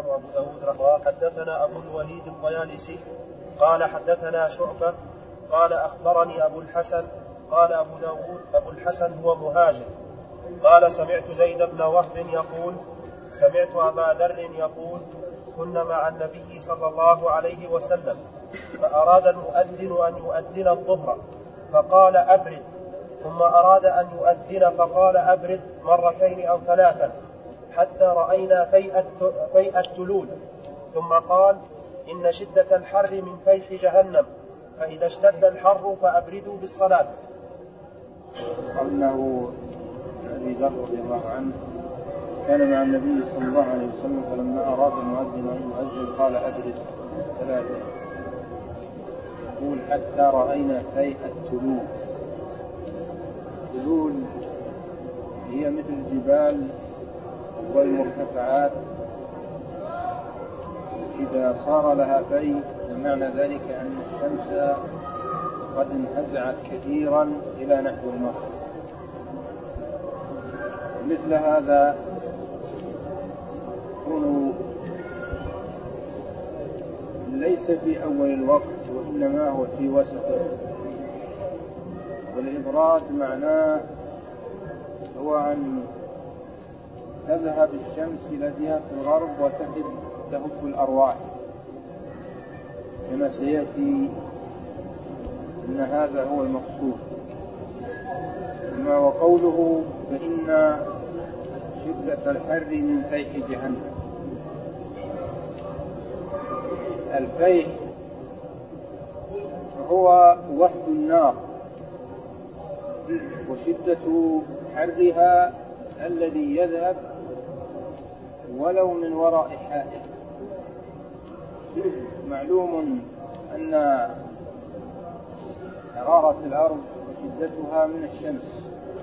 أخرجه أبو داود. حدثنا أبو الوليد الطيالسي قال حدثنا شعبة قال أخبرني أبو الحسن قال أبو داود أبو الحسن هو مهاجر قال سمعت زيد بن وهب يقول سمعت أبا ذر يقول كنا مع النبي صلى الله عليه وسلم فأراد المؤذن أن يؤذن الظهر فقال أبرد، ثم أراد أن يؤذن فقال أبرد مرتين أو ثلاثا حتى رأينا فيء التلول، ثم قال إن شدة الحر من فيح جهنم فإذا اشتد الحر فأبردوا بالصلاة. أنه أبي ذر رضي الله عنه كان مع النبي صلى الله عليه وسلم فلما أراد المؤذن أن يؤذن قال أبرد ثلاثة، يقول حتى رأينا فيء التلول. التلول هي مثل الجبال والمرتفعات إذا صار لها فيء معنى ذلك أن الشمس قد انهزعت كثيرا إلى نحو المغرب. مثل هذا يكون ليس في أول الوقت وإنما هو في وسطه، والإبراد معناه هو أن تذهب الشمس إلى جهة الغرب وتهب الأرواح، كما سيأتي أن هذا هو المقصود. وقوله فإن شدة الحر من فيح جهنم، الفيح هو وحد النار وشدة حرها الذي يذهب ولو من وراء حائط. معلوم أن حرارة الأرض وشدتها من الشمس،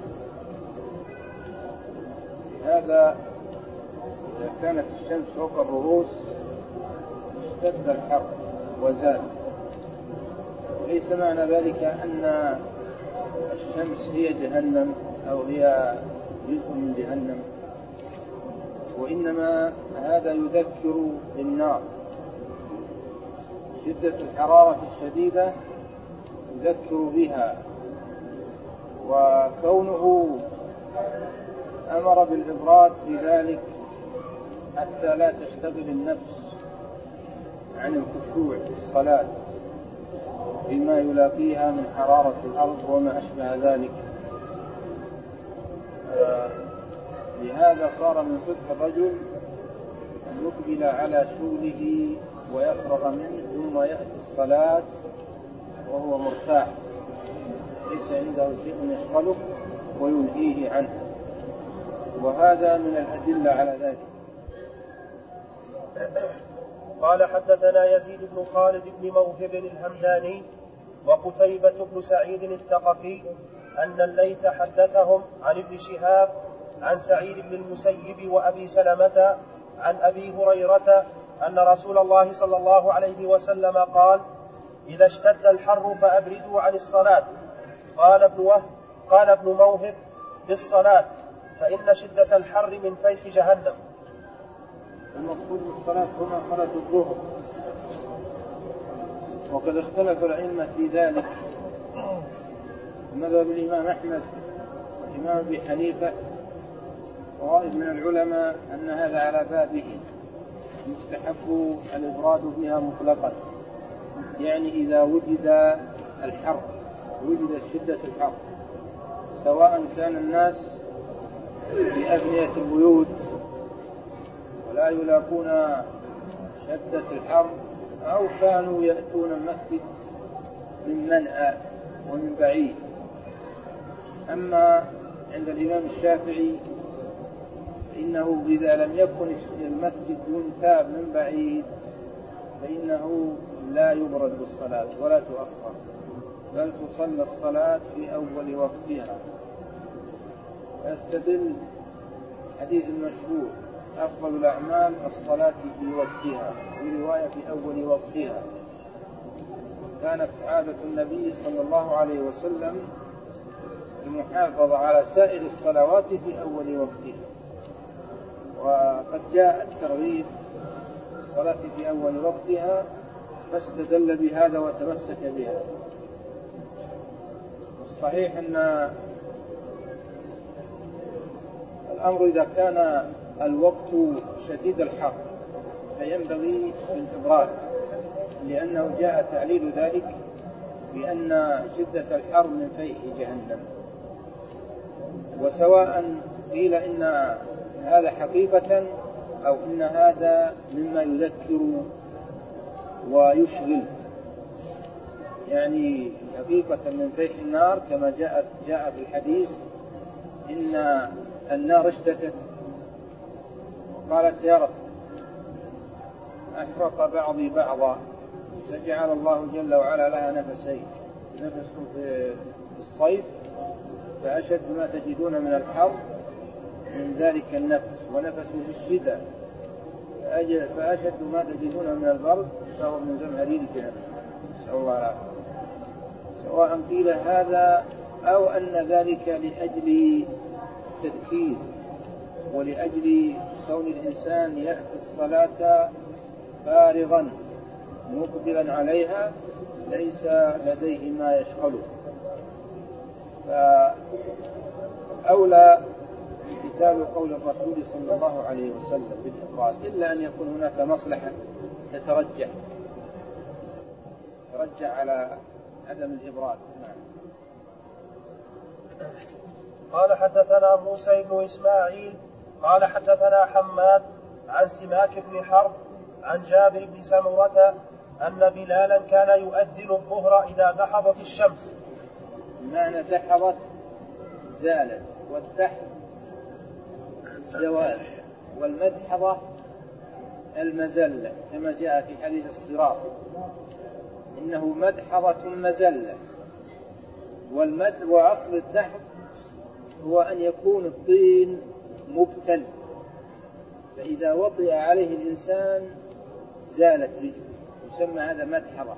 هذا إذا كانت الشمس فوق الرؤوس اشتد الحر وزاد. ليس معنى ذلك أن الشمس هي جهنم أو هي جزء من جهنم، وإنما هذا يذكر بالنار. شدة الحرارة الشديدة يذكر بها، وكونه أمر بالإبراد في ذلك حتى لا تشتغل النفس عن الخشوع في الصلاة بما يلاقيها من حرارة الأرض وما أشبه ذلك. لهذا صار من فقه الرجل أن يقبل على شغله ويفرغ منه ثم يأتي الصلاة وهو مرتاح، ليس عنده شيء يشغله ويلهيه عنه، وهذا من الأدلة على ذلك. قال حدثنا يزيد بن خالد بن موهب الهمداني وقتيبة بن سعيد الثقفي أن الليث حدثهم عن ابن شهاب عن سعيد بن المسيب وأبي سلمة عن أبي هريرة أن رسول الله صلى الله عليه وسلم قال إذا اشتد الحر فأبردوا عن الصلاة. قال ابن موهب بالصلاة فإن شدة الحر من فيح جهنم. المقصود بالصلاة هنا صلاة الظهر، وقد اختلف الأئمة في ذلك. مذهب الإمام أحمد والإمام أبي حنيفة وغائب من العلماء أن هذا على بابه، يستحب الإبراد بها مطلقا، يعني إذا وجد الحر وجدت شدة الحر، سواء كان الناس في أبنية البيوت ولا يلاقون شدة الحر أو كانوا يأتون المسجد من منأى ومن بعيد. أما عند الإمام الشافعي فإنه إذا لم يكن المسجد ينتاب من بعيد فإنه لا يبرد بالصلاة ولا تؤخر، بل تصلى الصلاة في أول وقتها. يستدل حديث المشهور أفضل الأعمال الصلاة في وقتها، في رواية في أول وقتها. كانت عادة النبي صلى الله عليه وسلم المحافظة على سائر الصلوات في أول وقتها، وقد جاء الترغيب الصلاة في أول وقتها فاستدل بهذا وتمسك بها. الصحيح أن الأمر إذا كان الوقت شديد الحر فينبغي الإبراد، لأنه جاء تعليل ذلك بأن شدة الحر من فيح جهنم. وسواء قيل إن هذا حقيقة أو إن هذا مما يذكر ويشغل، يعني حقيقة من فيح النار كما جاء في الحديث إن النار اشتكت قالت يا رب أحرق بعضي بعضا، فجعل الله جل وعلا لها نفسين، نفس في الصيف فأشد ما تجدون من الحر من ذلك النفس، ونفس في الشتاء فأشد ما تجدون من البرد فهو من زمهرير جهنم، نسأل الله العافية. سواء قيل هذا أو أن ذلك لأجل تذكير ولأجل كون الإنسان يأتي الصلاة فارغا مقبلا عليها ليس لديه ما يشغله، فأولى امتثال قول الرسول صلى الله عليه وسلم بالإفراد، إلا أن يكون هناك مصلحة تترجح على عدم الإبراد. قال حدثنا موسى بن إسماعيل قال حدثنا حماد عن سماك بن حرب عن جابر بن سمرة أن بلالا كان يؤذن الظهر إذا دحضت الشمس. بمعنى دحضت زالت، والدحض زوال، والمدحضة المزلة كما جاء في حديث الصراط إنه مدحضة مزلة. وأصل الدحض هو أن يكون الطين مبتل، فإذا وطئ عليه الإنسان زالت رجله، يسمى هذا مدحضة.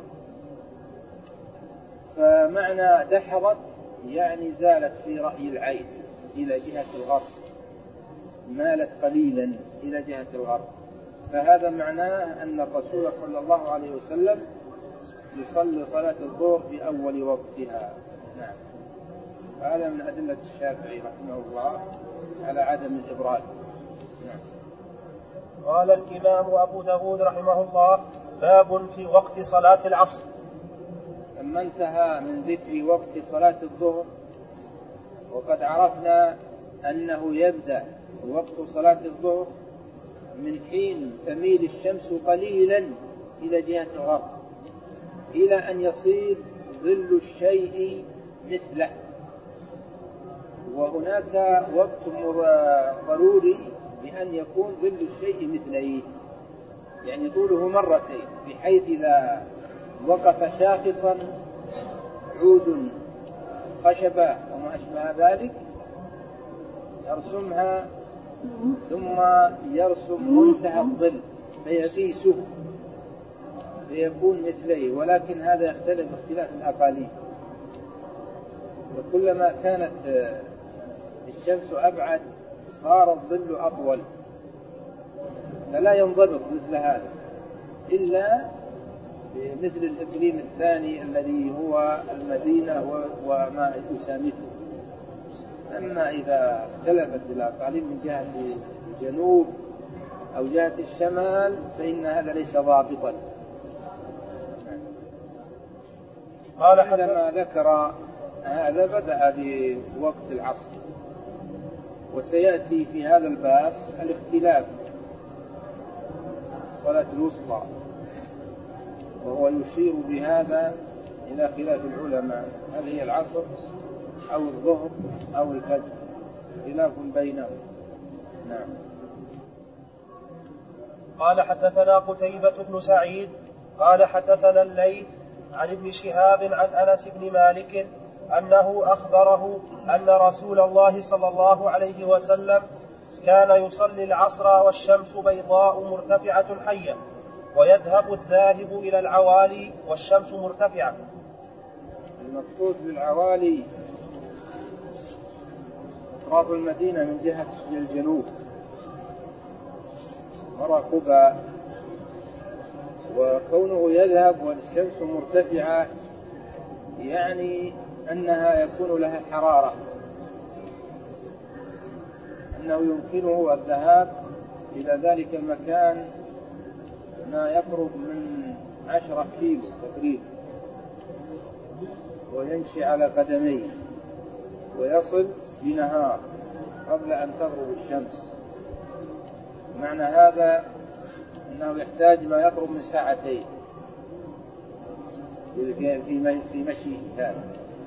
فمعنى دحضت يعني زالت في رأي العين إلى جهة الغرب، مالت قليلا إلى جهة الغرب، فهذا معناه أن الرسول صلى الله عليه وسلم يصلي صلاة الظهر في أول وقتها. نعم، هذا من أدلة الشافعي رحمه الله على عدم الإبراد. نعم. قال الإمام أبو داود رحمه الله: باب في وقت صلاة العصر. لما انتهى من ذكر وقت صلاة الظهر، وقد عرفنا أنه يبدأ وقت صلاة الظهر من حين تميل الشمس قليلا إلى جهة الغرب إلى أن يصير ظل الشيء مثله، وهناك وقت ضروري بأن يكون ظل الشيء مثليه، يعني طوله مرتين، بحيث إذا وقف شاخصا عود خشبة وما أشبه ذلك يرسمها ثم يرسم منتهى الظل فيقيسه ليكون مثليه، ولكن هذا يختلف اختلاف الأقاليم، وكلما كانت الشمس أبعد صار الظل أطول، فلا ينضبط مثل هذا إلا مثل الإقليم الثاني الذي هو المدينة وما يسامته. أما إذا اختلفت الأقاليم من جهة الجنوب أو جهة الشمال فإن هذا ليس ضابطا. عندما ذكر هذا بدأ بوقت العصر، وسيأتي في هذا الباب الاختلاف صلاة الوسطى، وهو يشير بهذا إلى خلاف العلماء هل هي العصر أو الظهر أو الفجر، خلاف بينهم. نعم. قال حدثنا قتيبة بن سعيد قال حدثنا الليث عن ابن شهاب عن أنس بن مالك أنه أخبره أن رسول الله صلى الله عليه وسلم كان يصلي العصر والشمس بيضاء مرتفعة حية، ويذهب الذاهب إلى العوالي والشمس مرتفعة. المقصود بالعوالي أطراف المدينة من جهة الجنوب، مرى قباء وكونه يذهب والشمس مرتفعة يعني أنها يكون لها حرارة، أنه يمكنه الذهاب إلى ذلك المكان ما يقرب من 10 كيلو تقريبا، ويمشي على قدميه ويصل بنهار قبل أن تغرب الشمس. معنى هذا أنه يحتاج ما يقرب من 2 ساعتين في مشيه هذا.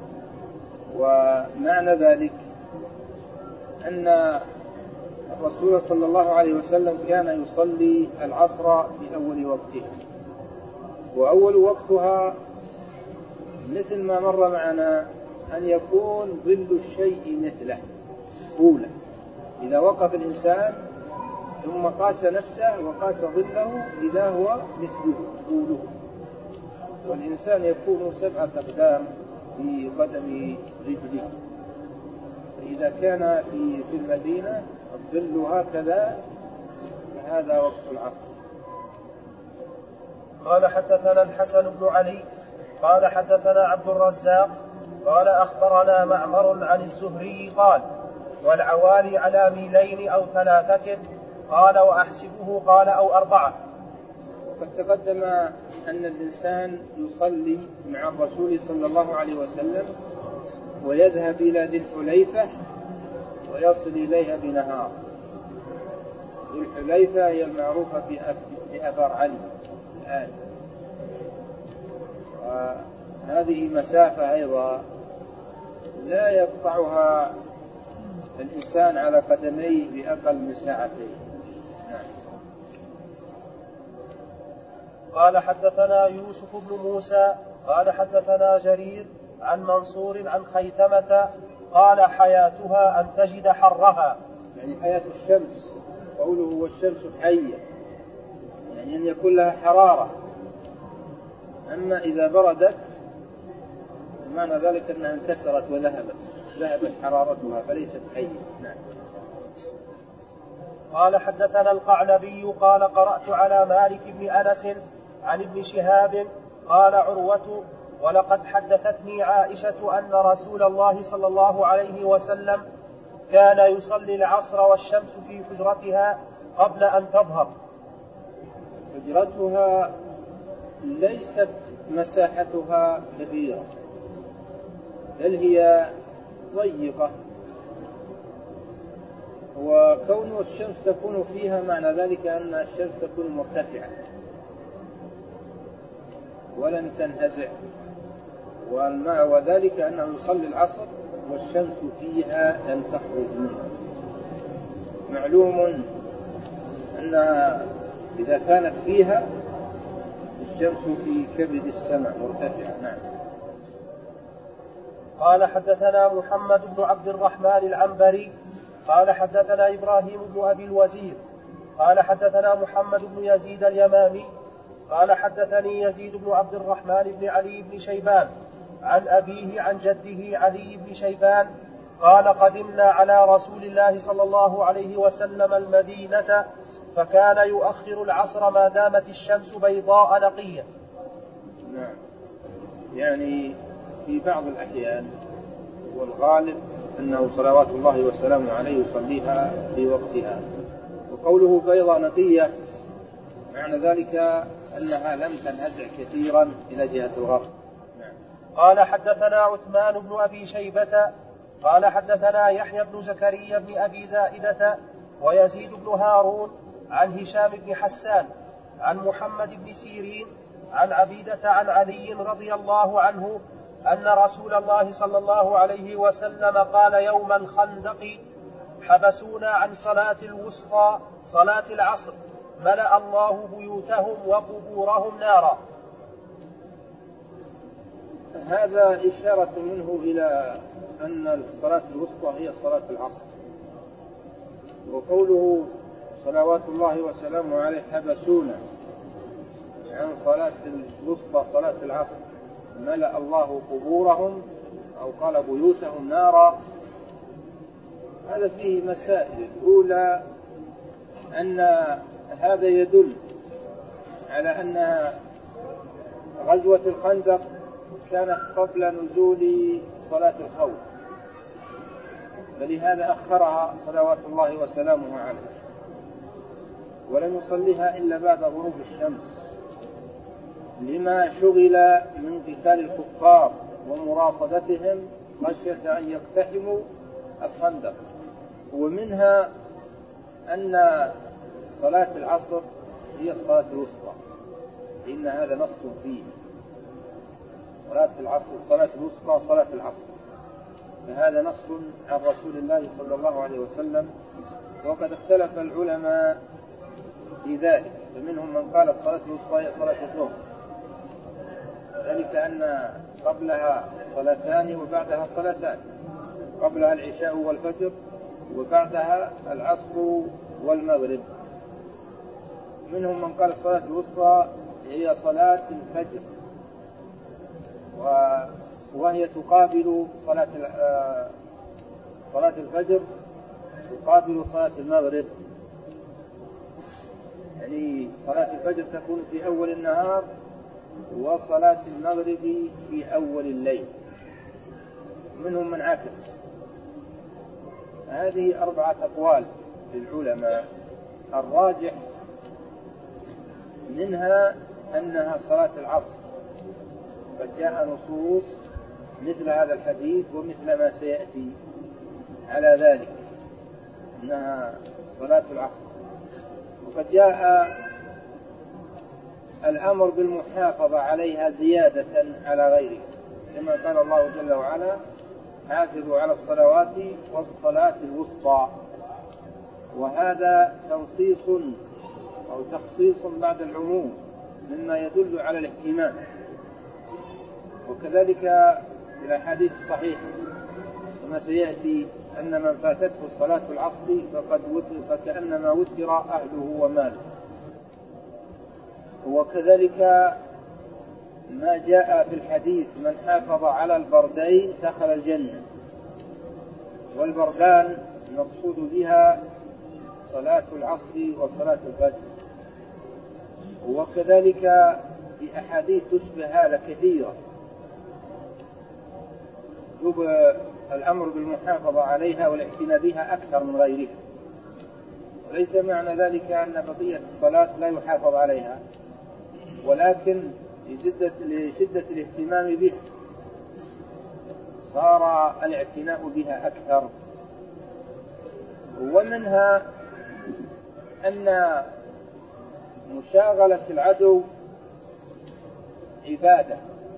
ومعنى ذلك أن الرسول صلى الله عليه وسلم كان يصلي العصر في أول وقتها، وأول وقتها مثل ما مر معنا أن يكون ظل الشيء مثله طولا. إذا وقف الإنسان ثم قاس نفسه وقاس ظله إذا هو مثله طوله، والإنسان يكون 7 أقدام في قدم رجله، فإذا كان في المدينة الظل هكذا فهذا وقت العصر. قال حدثنا الحسن بن علي قال حدثنا عبد الرزاق قال أخبرنا معمر عن الزهري قال والعوالي على 2 ميل أو 3 قال وأحسبه قال أو 4. وقد تقدم أن الإنسان يصلي مع الرسول صلى الله عليه وسلم ويذهب إلى ذي الحليفة ويصل إليها بنهار. ذي الحليفة هي المعروفة بأبر علي الآن، وهذه مسافة أيضا لا يقطعها الإنسان على قدميه بأقل من 2 ساعتين. قال حدثنا يوسف بن موسى قال حدثنا جرير عن منصور عن خيثمة قال حياتها أن تجد حرها، يعني حياة الشمس، قوله والشمس حية يعني أن يكون لها حرارة. أما إذا بردت معنى ذلك أنها انكسرت ذهبت حرارتها فليست حية. نعم. قال حدثنا القعنبي قال قرأت على مالك بن أنس عن ابن شهاب قال عروة ولقد حدثتني عائشة أن رسول الله صلى الله عليه وسلم كان يصلي العصر والشمس في حجرتها قبل أن تظهر. حجرتها ليست مساحتها كبيرة بل هي ضيقة، وكون الشمس تكون فيها معنى ذلك أن الشمس تكون مرتفعة ولن تنهزع، وذلك أنه يصلي العصر والشمس فيها لم تخرج منه. معلوم أنها إذا كانت فيها الشمس في كبد السماء مرتفعة. نعم. قال حدثنا محمد بن عبد الرحمن العنبري قال حدثنا إبراهيم بن أبي الوزير قال حدثنا محمد بن يزيد اليمامي قال حدثني يزيد بن عبد الرحمن بن علي بن شيبان عن أبيه عن جده علي بن شيبان قال قدمنا على رسول الله صلى الله عليه وسلم المدينة فكان يؤخر العصر ما دامت الشمس بيضاء نقية. نعم. يعني في بعض الأحيان والغالب أنه صلوات الله وسلامه عليه يصليها في وقتها. وقوله بيضاء نقية معنى ذلك أنها لم تنهزع كثيرا إلى جهة الغرب. نعم. قال حدثنا عثمان بن أبي شيبة قال حدثنا يحيى بن زكريا بن أبي زائدة ويزيد بن هارون عن هشام بن حسان عن محمد بن سيرين عن عبيدة عن علي رضي الله عنه أن رسول الله صلى الله عليه وسلم قال يوم الخندق حبسونا عن صلاة الوسطى صلاة العصر ملأ الله بيوتهم وقبورهم نارا. هذا إشارة منه إلى أن الصلاة الوسطى هي صلاة العصر. وقوله صلوات الله وسلامه عليه حبسونا عن صلاة الوسطى صلاة العصر ملأ الله قبورهم أو قال بيوتهم نارا، هذا فيه مسائل. الأولى أن هذا يدل على أن غزوة الخندق كانت قبل نزول صلاة الخوف، فلهذا أخرها صلوات الله وسلامه عليه، ولم يصليها إلا بعد غروب الشمس لما شغل من قتال الكفار ومراصدتهم خشية أن يقتحموا الخندق. ومنها أن صلاة العصر هي الصلاة الوسطى، إن هذا نص فيه صلاة العصر، صلاة الوسطى صلاة العصر، فهذا نص عن رسول الله صلى الله عليه وسلم. وقد اختلف العلماء في ذلك، فمنهم من قال الصلاة الوسطى هي صلاة الظهر، ذلك أن قبلها صلاتان وبعدها صلاتان، قبلها العشاء والفجر وبعدها العصر والمغرب. منهم من قال الصلاة الوسطى هي صلاة الفجر، وهي تقابل صلاة الفجر تقابل صلاة المغرب، يعني صلاة الفجر تكون في أول النهار وصلاة المغرب في أول الليل. منهم من عكس. هذه 4 أقوال للعلماء، الراجح منها أنها صلاة العصر، قد جاء نصوص مثل هذا الحديث ومثل ما سيأتي على ذلك أنها صلاة العصر. وقد جاء الأمر بالمحافظة عليها زيادة على غيرها، كما قال الله جل وعلا: حافظوا على الصلوات والصلاة الوسطى، وهذا تنصيص أو تخصيص بعد العموم مما يدل على الاهتمام. وكذلك في الأحاديث الصحيحة كما سيأتي أن من فاتته الصلاة العصر فكأنما وتر أهله وماله. وكذلك ما جاء في الحديث: من حافظ على البردين دخل الجنة. والبردان المقصود بها صلاة العصر وصلاة الفجر. وكذلك في أحاديث تشبه هذا كثيرة الأمر بالمحافظة عليها والاعتناء بها أكثر من غيرها. وليس معنى ذلك أن بقية الصلاة لا يحافظ عليها، ولكن لشدة الاهتمام بها صار الاعتناء بها أكثر. ومنها أن مشاغلة العدو عبادة،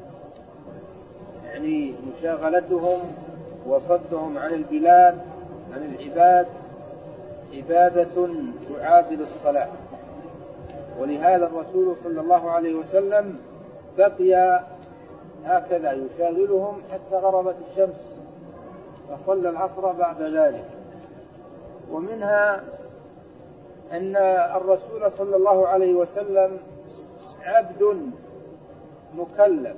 يعني مشاغلتهم وصدهم عن البلاد عن العباد عبادة تعادل الصلاة. ولهذا الرسول صلى الله عليه وسلم بقي هكذا يشاغلهم حتى غربت الشمس، فصلى العصر بعد ذلك. ومنها أن الرسول صلى الله عليه وسلم عبد مكلف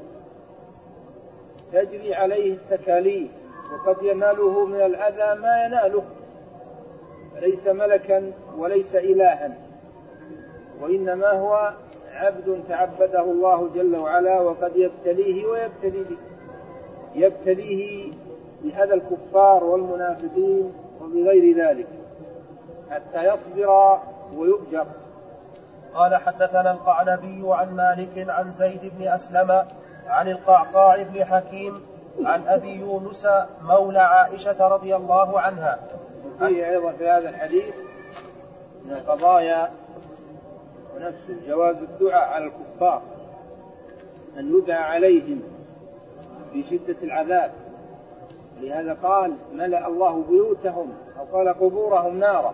تجري عليه التكاليف، وقد يناله من الأذى ما يناله، ليس ملكا وليس إلها، وإنما هو عبد تعبده الله جل وعلا، وقد يبتليه ويبتلي به، يبتليه بأذى الكفار والمنافقين وبغير ذلك حتى يصبر ويؤجر. قال: حدثنا القعنبي عن مالك عن زيد بن أسلم عن القعقاع بن حكيم عن أبي يونس مولى عائشة رضي الله عنها. وفيه أيضا في هذا الحديث من القضايا ونفسه جواز الدعاء على الكفار، أن يدعى عليهم في شدة العذاب، لهذا قال: ملأ الله بيوتهم أو قال قبورهم نارا.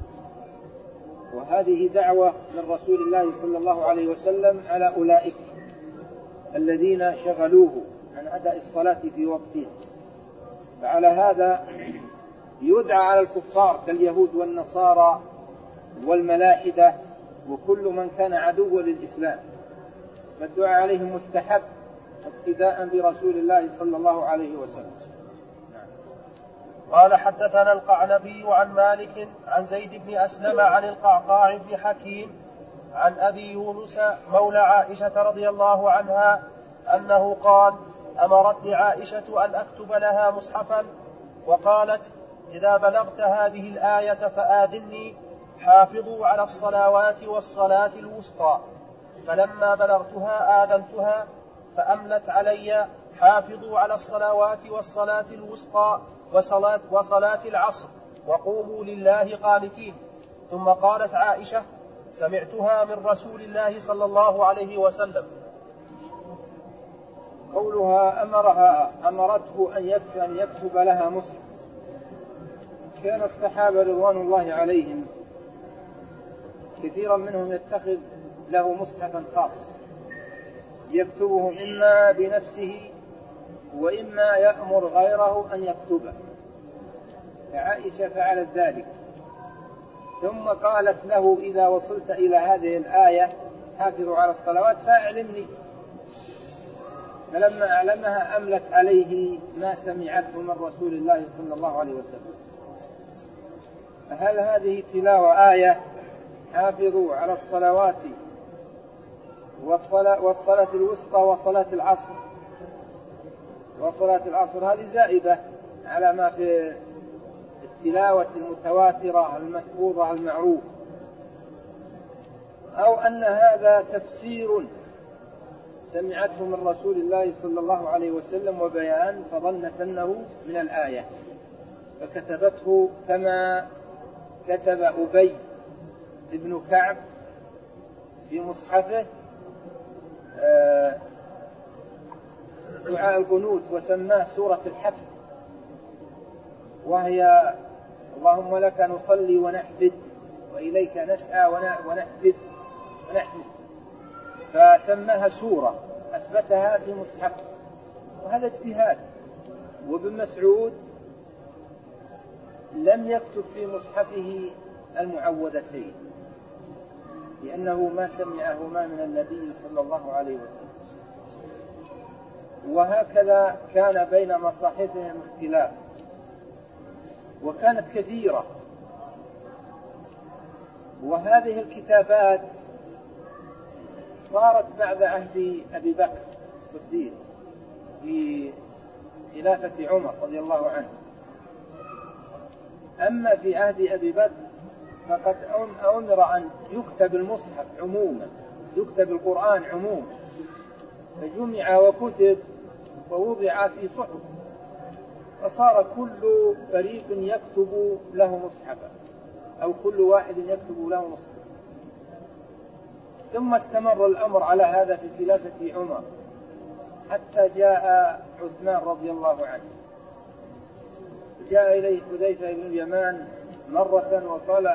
وهذه دعوة من رسول الله صلى الله عليه وسلم على أولئك الذين شغلوه عن أداء الصلاة في وقتها. فعلى هذا يدعى على الكفار كاليهود والنصارى والملاحدة وكل من كان عدوا للإسلام، فالدعاء عليهم مستحب اقتداء برسول الله صلى الله عليه وسلم. قال: حدثنا القعنبي عن مالك عن زيد بن أسلم عن القعقاع بن حكيم عن أبي يونس مولى عائشة رضي الله عنها أنه قال: أمرتني عائشة أن أكتب لها مصحفا، وقالت: إذا بلغت هذه الآية فآذني: حافظوا على الصلوات والصلاة الوسطى. فلما بلغتها آذنتها فأملت علي: حافظوا على الصلوات والصلاة الوسطى وصلاة العصر وقوموا لله قانتين. ثم قالت عائشة: سمعتها من رسول الله صلى الله عليه وسلم. قولها أمرته أن يكتب لها مصحف. كان الصحابة رضوان الله عليهم كثيرا منهم يتخذ له مصحفا خاص يكتبه إما بنفسه وإما يأمر غيره أن يكتبه، فعائشة فعلت ذلك. ثم قالت له: إذا وصلت إلى هذه الآية حافظوا على الصلوات فأعلمني. فلما أعلمها أملت عليه ما سمعته من رسول الله صلى الله عليه وسلم. هل هذه تلاوة آية حافظوا على الصلوات والصلاة الوسطى وصلاة العصر وصلاة العصر هذه زائدة على ما في التلاوة المتواترة المحفوظة المعروف، أو أن هذا تفسير سمعته من رسول الله صلى الله عليه وسلم وبيان فظنت أنه من الآية فكتبته كما كتب أبي ابن كعب في مصحفه دعاء القنوت وسماه سورة الحفظ، وهي: اللهم لك نصلي ونحفد وإليك نسعى ونحفد، فسماها سورة أثبتها في مصحف، وهذا اجتهاد. وابن مسعود لم يكتب في مصحفه المعوذتين لأنه ما سمعهما من النبي صلى الله عليه وسلم. وهكذا كان بين مصاحفهم اختلاف، وكانت كثيرة. وهذه الكتابات صارت بعد عهد أبي بكر الصديق في خلافة عمر رضي الله عنه. أما في عهد أبي بكر فقد أمر أن يكتب المصحف عموما، يكتب القرآن عموما، فجمع وكتب ووضع في صحف، فصار كل فريق يكتب له مصحفا، أو كل واحد يكتب له مصحفا. ثم استمر الأمر على هذا في خلافة عمر حتى جاء عثمان رضي الله عنه. جاء إليه حذيفة بن اليمان مرة وقال: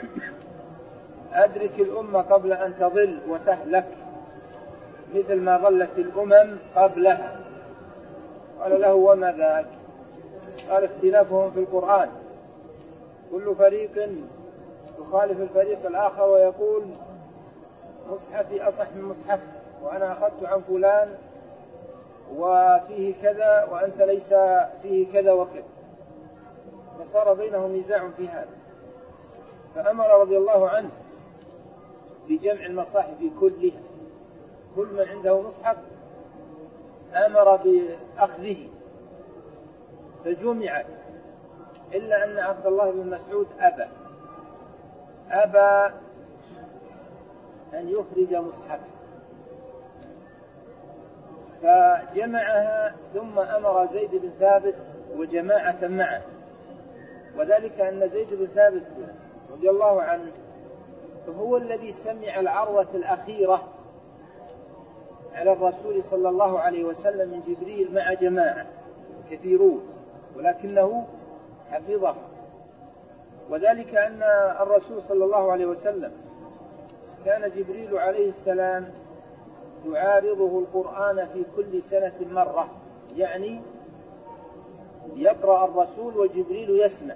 أدرك الأمة قبل أن تضل وتهلك مثل ما ضلت الأمم قبلها. قال له: وما ذاك؟ قال: اختلافهم في القرآن، كل فريق يخالف الفريق الآخر ويقول مصحفي أصح من مصحف، وأنا أخذت عن فلان وفيه كذا وأنت ليس فيه كذا وكذا، فصار بينهم نزاع في هذا. فأمر رضي الله عنه بجمع المصاحف كلها، كل من عنده مصحف أمر بأخذه فجمعت، إلا أن عبد الله بن مسعود أبى أن يخرج مصحفه، فجمعها. ثم أمر زيد بن ثابت وجماعة معه، وذلك أن زيد بن ثابت رضي الله عنه فهو الذي سمع العرضة الأخيرة على الرسول صلى الله عليه وسلم من جبريل مع جماعة كثيرون، ولكنه حفظه. وذلك أن الرسول صلى الله عليه وسلم كان جبريل عليه السلام يعارضه القرآن في كل سنة مرة، يعني يقرأ الرسول وجبريل يسمع،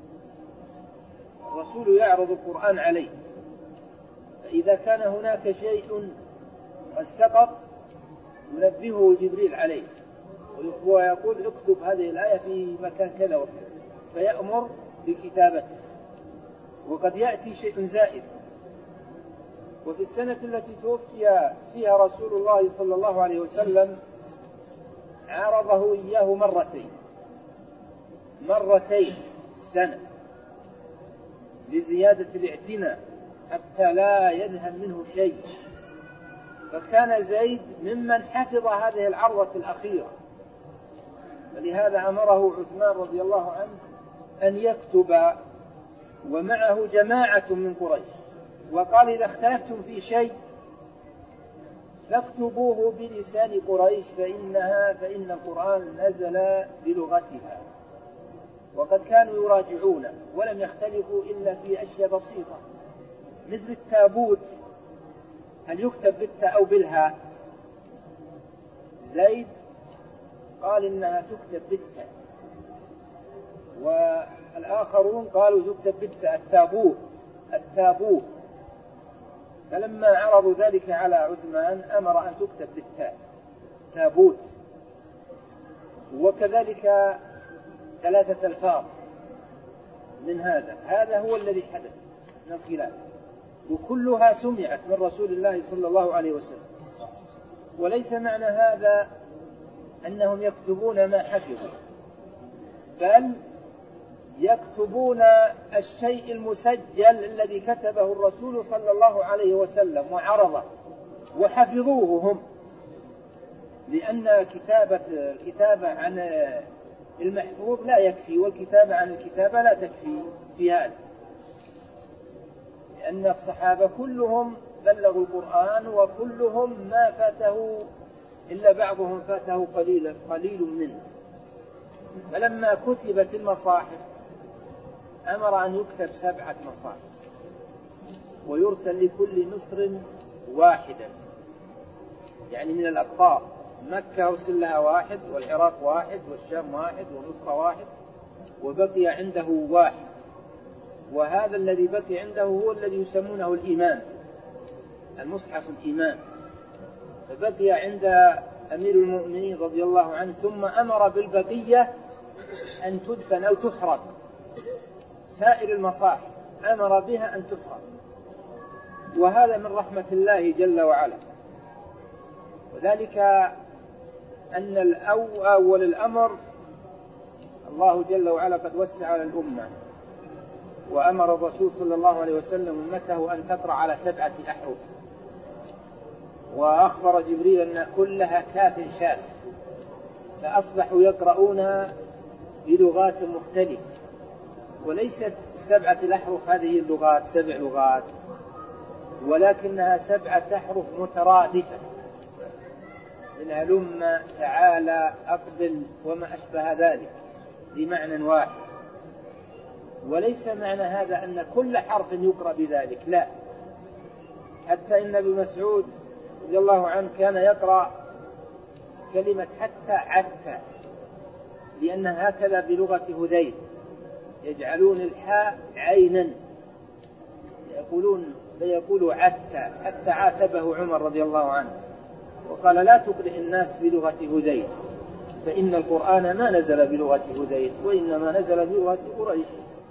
الرسول يعرض القرآن عليه، فإذا كان هناك شيء قد سقط ينبهه جبريل عليه ويقول: اكتب هذه الآية في مكان كذا وكذا، فيأمر بكتابته. وقد يأتي شيء زائد، وفي السنة التي توفي فيها رسول الله صلى الله عليه وسلم عرضه إياه مرتين سنة لزيادة الاعتناء حتى لا يذهب منه شيء، فكان زيد ممن حفظ هذه العرضة الأخيرة، فلهذا أمره عثمان رضي الله عنه أن يكتب ومعه جماعة من قريش، وقال إذا اختلفتم في شيء فاكتبوه بلسان قريش فإن القرآن نزل بلغتها. وقد كانوا يراجعونه ولم يختلفوا إلا في أشياء بسيطة، مثل التابوت هل يكتب بالتاء أو بالهاء؟ زيد قال إنها تكتب بالتاء، والآخرون قالوا تكتب بالتاء التابوت. فلما عرضوا ذلك على عثمان أمر أن تكتب بالتاء تابوت. وكذلك 3 ألفاظ من هذا هو الذي حدث من الخلاف، وكلها سمعت من رسول الله صلى الله عليه وسلم. وليس معنى هذا أنهم يكتبون ما حفظوا، بل يكتبون الشيء المسجل الذي كتبه الرسول صلى الله عليه وسلم وعرضه وحفظوه هم، لأن الكتابة عن المحفوظ لا يكفي، والكتابة عن الكتابة لا تكفي في هذا، لأن الصحابة كلهم بلغوا القرآن وكلهم ما فاته إلا بعضهم فاته قليل منه. فلما كتبت المصاحف أمر أن يكتب 7 مصاحف ويرسل لكل مصر واحدا، يعني من الأقطار، مكة أرسل لها 1 والعراق 1 والشام 1 ومصر 1 وبقي عنده 1، وهذا الذي بقي عنده هو الذي يسمونه الإمام، المصحف الإمام، فبقي عند أمير المؤمنين رضي الله عنه، ثم أمر بالبقية أن تدفن أو تحرق. سائر المصاحف أمر بها أن تحرق، وهذا من رحمة الله جل وعلا. وذلك أن أول الأمر الله جل وعلا قد وسع على الأمة، وأمر الرسول صلى الله عليه وسلم أمته أن تقرأ على 7 أحرف، وأخبر جبريل أن كلها كاف شاف، فأصبحوا يقرؤون بلغات مختلفة، وليست 7 الأحرف هذه اللغات 7 لغات، ولكنها 7 أحرف مترادفة، من هلم تعالى أقبل وما أشبه ذلك بمعنى واحد. وليس معنى هذا أن كل حرف يقرأ بذلك، لا، حتى إن ابن مسعود رضي الله عنه كان يقرأ كلمة حتى لأن هكذا بلغة هذيل يجعلون الحاء عينا، فيقول حتى عاتبه عمر رضي الله عنه وقال لا تقرئ الناس بلغة هذيل، فإن القرآن ما نزل بلغة هذيل وإنما نزل بلغة قريش.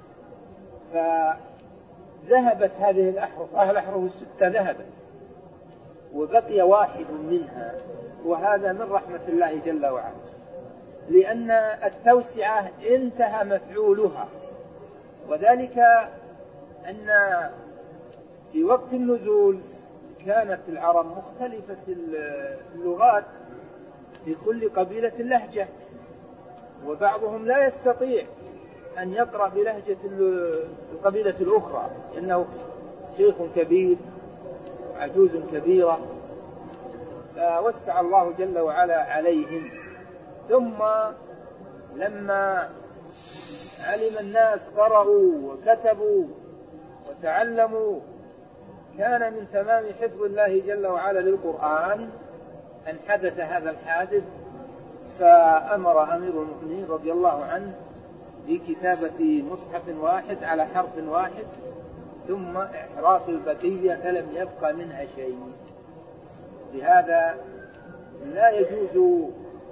فذهبت هذه الأحرف، الأحرف 6 ذهبت وبقي 1 منها، وهذا من رحمة الله جل وعلا، لأن التوسعة انتهى مفعولها. وذلك أن في وقت النزول كانت العرب مختلفة اللغات، في كل قبيلة لهجة، وبعضهم لا يستطيع أن يقرأ بلهجة القبيلة الأخرى لأنه شيخ كبير وعجوز كبيرة، فوسع الله جل وعلا عليهم. ثم لما علم الناس قرأوا وكتبوا وتعلموا، كان من تمام حفظ الله جل وعلا للقرآن أن حدث هذا الحادث، فأمر أمير المؤمنين رضي الله عنه بكتابة مصحف واحد على حرف واحد، ثم إحراق البقية فلم يبقى منها شيء. لهذا لا يجوز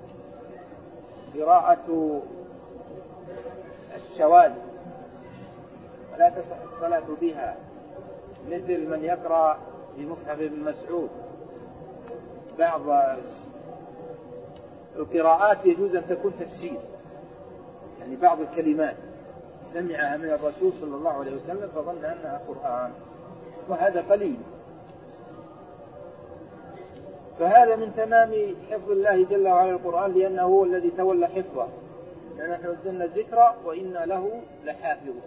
قراءة الشواذ ولا تصح الصلاة بها، مثل من يقرأ في مصحف ابن مسعود بعض القراءات يجوز أن تكون تفسير، يعني بعض الكلمات سمعها من الرسول صلى الله عليه وسلم فظن أنها قرآن، وهذا قليل. فهذا من تمام حفظ الله جل وعلا القرآن، لأنه هو الذي تولى حفظه، لأننا نزلنا الذكر وإنا له لحافظون.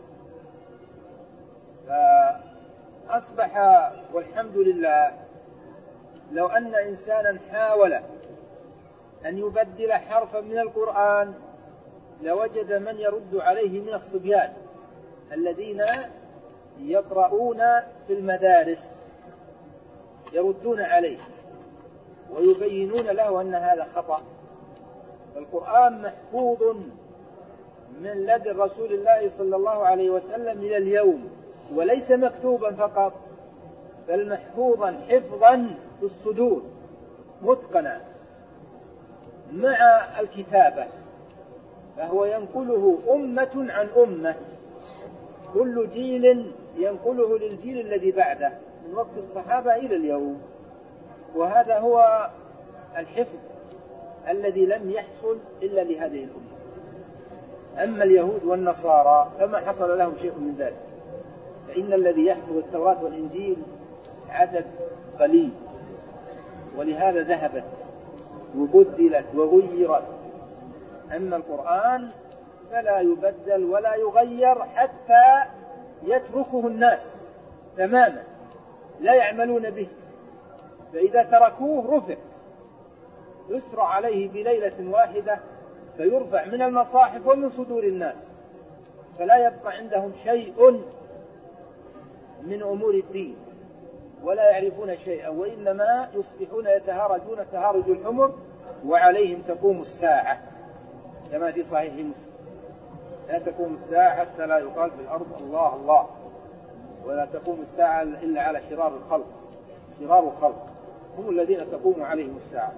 فأصبح والحمد لله لو أن إنسانا حاول أن يبدل حرفا من القرآن لوجد من يرد عليه من الصبيان الذين يقرؤون في المدارس، يردون عليه ويبينون له أن هذا خطأ. القرآن محفوظ من لدى رسول الله صلى الله عليه وسلم إلى اليوم، وليس مكتوبا فقط بل محفوظا حفظا في الصدور متقنا مع الكتابة، فهو ينقله أمة عن أمة، كل جيل ينقله للجيل الذي بعده من وقت الصحابة إلى اليوم. وهذا هو الحفظ الذي لم يحصل إلا لهذه الأمة. أما اليهود والنصارى فما حصل لهم شيء من ذلك، فإن الذي يحفظ التوراة والإنجيل عدد قليل، ولهذا ذهبت وبدلت وغيرت. أما القرآن فلا يبدل ولا يغير حتى يتركه الناس تماما لا يعملون به، فإذا تركوه رفع، يسرع عليه بليلة واحدة فيرفع من المصاحف ومن صدور الناس، فلا يبقى عندهم شيء من أمور الدين ولا يعرفون شيئا، وإنما يصبحون يتهارجون تهارج الحمر وعليهم تقوم الساعة، كما في صحيح مسلم: لا تقوم الساعة حتى لا يقال في الأرض الله الله، ولا تقوم الساعة إلا على شرار الخلق. شرار الخلق هم الذين تقوم عليهم الساعة.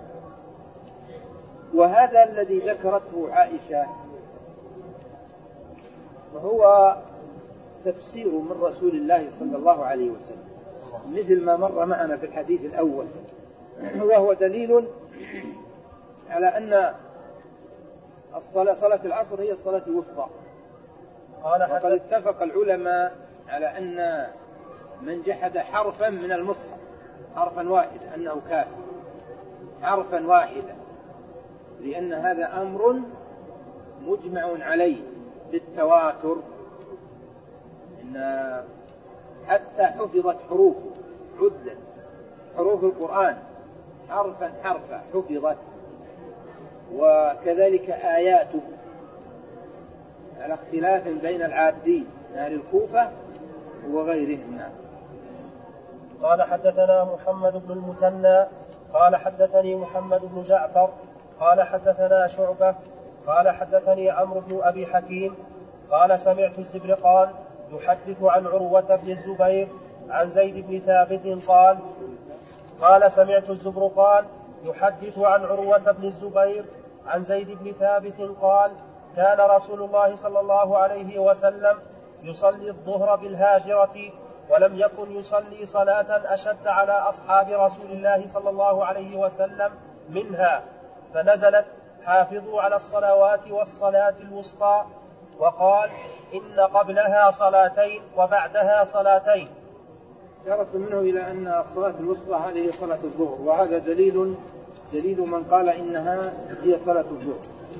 وهذا الذي ذكرته عائشة وهو تفسير من رسول الله صلى الله عليه وسلم، مثل ما مر معنا في الحديث الأول، وهو دليل على أن صلاة العصر هي الصلاة الوسطى. وقد اتفق العلماء على أن من جحد حرفا من المصحف، حرفا واحدا، أنه كافر، حرفا واحدا، لأن هذا أمر مجمع عليه بالتواتر، إن حتى حفظت حروفه، عدت حروف القرآن حرفا حرفا حفظت، وكذلك آياته على اختلاف بين العادين أهل الكوفة وغيرهم. قال حدثنا محمد بن المثنى قال حدثني محمد بن جعفر قال حدثنا شعبة قال حدثني عمرو بن أبي حكيم قال سمعت الزبرقان يحدث عن عروة بن الزبير عن زيد بن ثابت قال سمعت الزبرقان يحدث عن عروة بن الزبير عن زيد بن ثابت قال كان رسول الله صلى الله عليه وسلم يصلي الظهر بالهاجرة، ولم يكن يصلي صلاة أشد على أصحاب رسول الله صلى الله عليه وسلم منها، فنزلت حافظوا على الصلوات والصلاة الوسطى، وقال إن قبلها صلاتين وبعدها صلاتين. إشارة منه إلى أن الصلاة الوسطى هذه صلاة الظهر، وهذا دليل من قال إنها هي صلاة الظهر.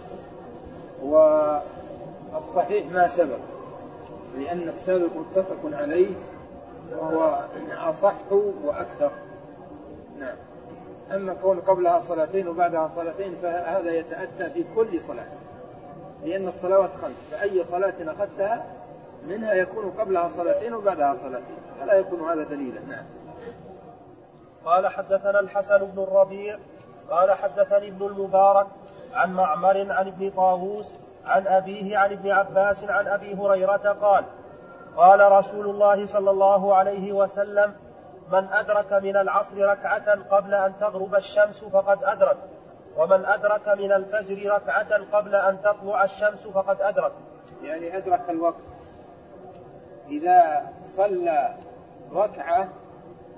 والصحيح ما سبق، لأن السابق متفق عليه وهو أصح وأكثر. نعم. أما كون قبلها صلاتين وبعدها صلاتين فهذا يتأتى في كل صلاة، لأن الصلوات 5، فأي صلاة أخذتها منها يكون قبلها صلاتين وبعدها صلاتين، فلا يكون هذا دليلا. نعم. قال حدثنا الحسن بن الربيع قال حدثني ابن المبارك عن معمر عن ابن طاووس عن أبيه عن ابن عباس عن أبي هريرة قال رسول الله صلى الله عليه وسلم من أدرك من العصر ركعة قبل أن تغرب الشمس فقد أدرك، ومن أدرك من الفجر ركعة قبل أن تطلع الشمس فقد أدرك. يعني أدرك الوقت، إذا صلى ركعة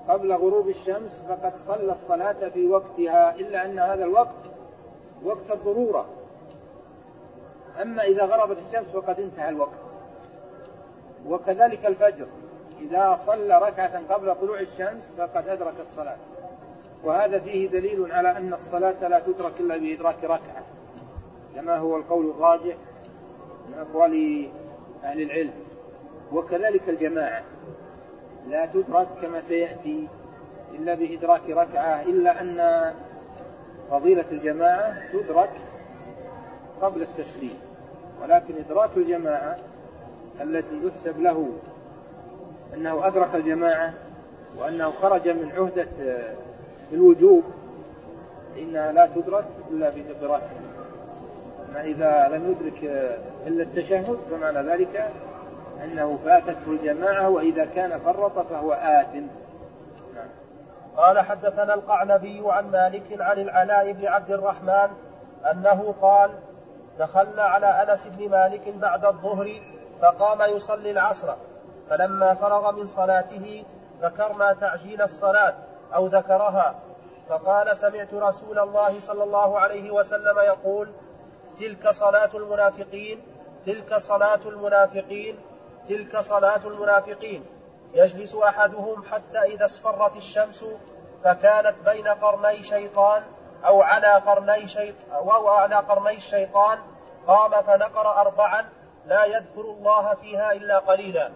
قبل غروب الشمس فقد صلى الصلاة في وقتها، إلا أن هذا الوقت وقت الضرورة. أما إذا غربت الشمس فقد انتهى الوقت. وكذلك الفجر إذا صلى ركعة قبل طلوع الشمس فقد أدرك الصلاة. وهذا فيه دليل على أن الصلاة لا تدرك إلا بإدراك ركعة، كما هو القول الراجح من أقوال أهل العلم. وكذلك الجماعة لا تدرك كما سيأتي إلا بإدراك ركعة، إلا أن فضيلة الجماعة تدرك قبل التسليم. ولكن إدراك الجماعة التي يحسب له أنه أدرك الجماعة وأنه خرج من عهدة الوجوب إنها لا تدرك إلا بإدراك. أما إذا لم يدرك إلا التشهد فمعنى ذلك أنه فاتته الجماعة، وإذا كان فرط فهو آثم. قال حدثنا القعنبي عن مالك عن العلاء بن عبد الرحمن أنه قال دخلنا على أنس بن مالك بعد الظهر فقام يصلي العصر، فلما فرغ من صلاته ذكرنا تعجيل الصلاة أو ذكرها، فقال سمعت رسول الله صلى الله عليه وسلم يقول تلك صلاة المنافقين تلك صلاة المنافقين تلك صلاة المنافقين، يجلس أحدهم حتى إذا اصفرت الشمس فكانت بين قرني شيطان أو على قرني الشيطان قام فنقر 4 لا يذكر الله فيها إلا قليلا.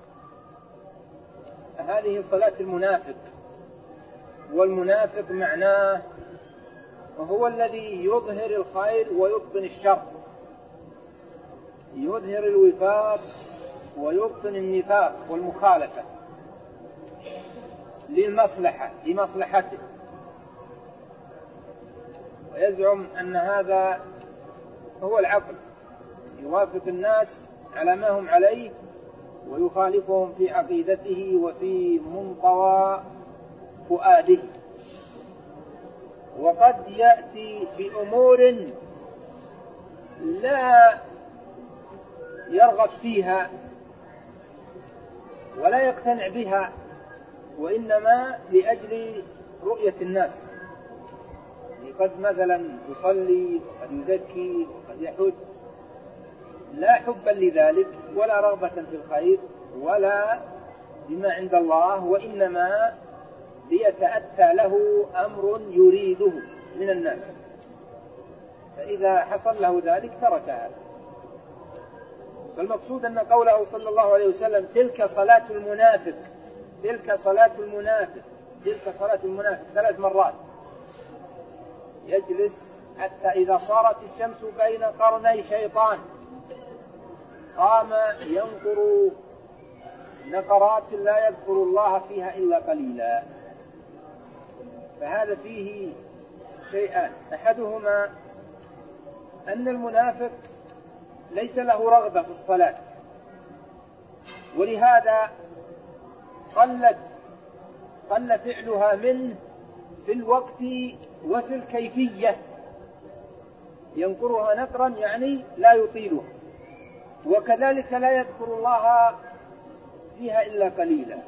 هذه صلاة المنافق. والمنافق معناه وهو الذي يظهر الخير ويبطن الشر، يظهر الوفاق ويبطن النفاق والمخالفة لمصلحته، ويزعم أن هذا هو العقل، يوافق الناس على ما هم عليه ويخالفهم في عقيدته وفي منطوى فؤاده. وقد يأتي بأمور لا يرغب فيها ولا يقتنع بها، وإنما لأجل رؤية الناس. قد مثلا يصلي وقد يزكي وقد يحج، لا حبا لذلك ولا رغبة في الخير ولا بما عند الله، وإنما ليتأتى له أمر يريده من الناس، فإذا حصل له ذلك ترك هذا. فالمقصود أن قوله صلى الله عليه وسلم تلك صلاة المنافق تلك صلاة المنافق تلك صلاة المنافق 3 مرات، يجلس حتى إذا صارت الشمس بين قرني شيطان قام ينقر نقرات لا يذكر الله فيها إلا قليلا. فهذا فيه شيئان، أحدهما أن المنافق ليس له رغبة في الصلاة، ولهذا قل فعلها منه في الوقت وفي الكيفية، ينقرها نقرا يعني لا يطيلها، وكذلك لا يذكر الله فيها إلا قليلا.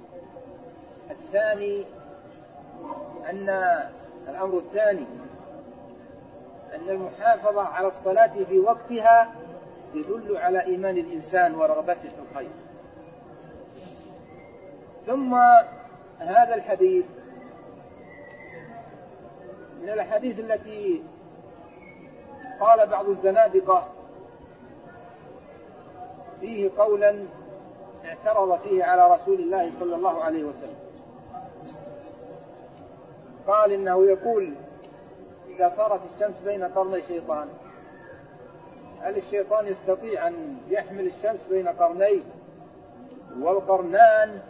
الأمر الثاني أن المحافظة على الصلاة في وقتها يدل على إيمان الإنسان ورغبته في الخير. ثم هذا الحديث من الحديث التي قال بعض الزنادقة فيه قولا اعترض فيه على رسول الله صلى الله عليه وسلم. قال إنه يقول إذا صارت الشمس بين قرني شيطان، هل الشيطان يستطيع أن يحمل الشمس بين قرنيه؟ والقرنان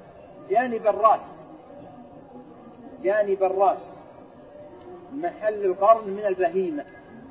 جانب الرأس محل القرن من البهيمة،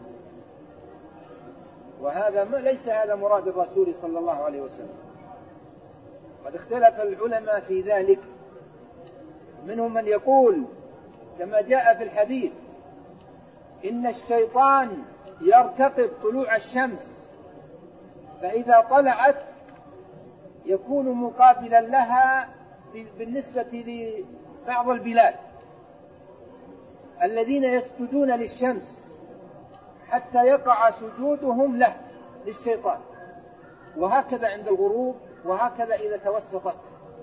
وهذا ليس هذا مراد الرسول صلى الله عليه وسلم. قد اختلف العلماء في ذلك، منهم من يقول كما جاء في الحديث إن الشيطان يرتقب طلوع الشمس، فإذا طلعت يكون مقابلا لها بالنسبة بعض البلاد الذين يسجدون للشمس حتى يقع سجودهم له للشيطان، وهكذا عند الغروب، وهكذا إذا توسطت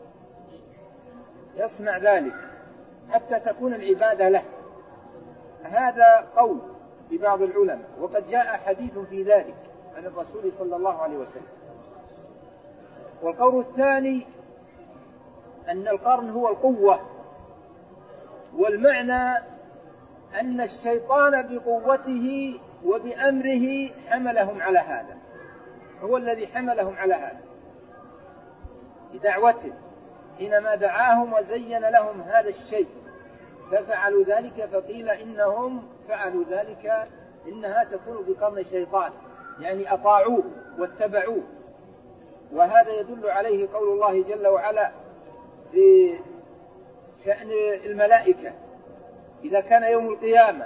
يصنع ذلك حتى تكون العبادة له. هذا قول لبعض العلماء، وقد جاء حديث في ذلك عن الرسول صلى الله عليه وسلم. والقول الثاني أن القرن هو القوة، والمعنى أن الشيطان بقوته وبأمره حملهم على هذا، هو الذي حملهم على هذا بدعوته، حينما دعاهم وزين لهم هذا الشيء ففعلوا ذلك، فقيل إنهم فعلوا ذلك إنها تكون بقرن الشيطان، يعني أطاعوه واتبعوه. وهذا يدل عليه قول الله جل وعلا في شأن الملائكة إذا كان يوم القيامة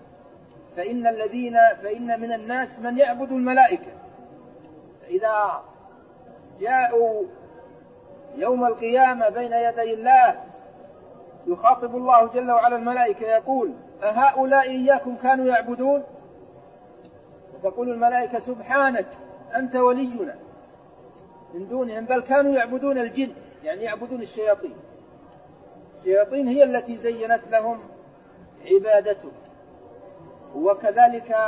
فإن من الناس من يعبد الملائكة، فإذا جاءوا يوم القيامة بين يدي الله يخاطب الله جل وعلا الملائكة يقول: أهؤلاء إياكم كانوا يعبدون؟ وتقول الملائكة: سبحانك أنت ولينا من دونهم، بل كانوا يعبدون الجن، يعني يعبدون الشياطين. الشياطين هي التي زينت لهم عبادته. وكذلك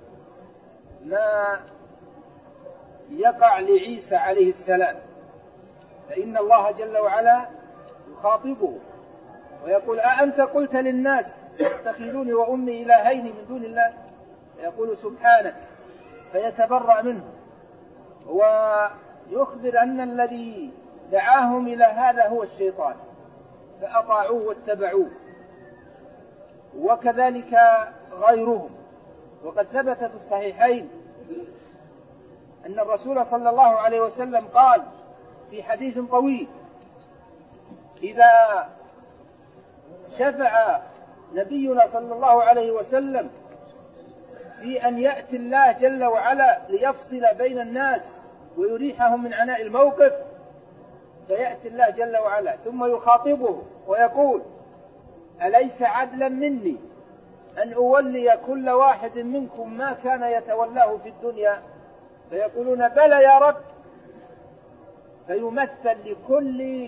ما يقع لعيسى عليه السلام، فإن الله جل وعلا يخاطبه ويقول: أأنت قلت للناس اتخذوني وأمي إلهين من دون الله؟ فيقول: سبحانك، فيتبرأ منه ويخبر أن الذي دعاهم إلى هذا هو الشيطان، فأطاعوه واتبعوه. وكذلك غيرهم. وقد ثبت في الصحيحين أن الرسول صلى الله عليه وسلم قال في حديث طويل: إذا شفع نبينا صلى الله عليه وسلم في أن يأتي الله جل وعلا ليفصل بين الناس ويريحهم من عناء الموقف، فيأتي الله جل وعلا ثم يخاطبه ويقول: أليس عدلا مني أن أولي كل واحد منكم ما كان يتولاه في الدنيا؟ فيقولون: بلى يا رب. فيمثل لكل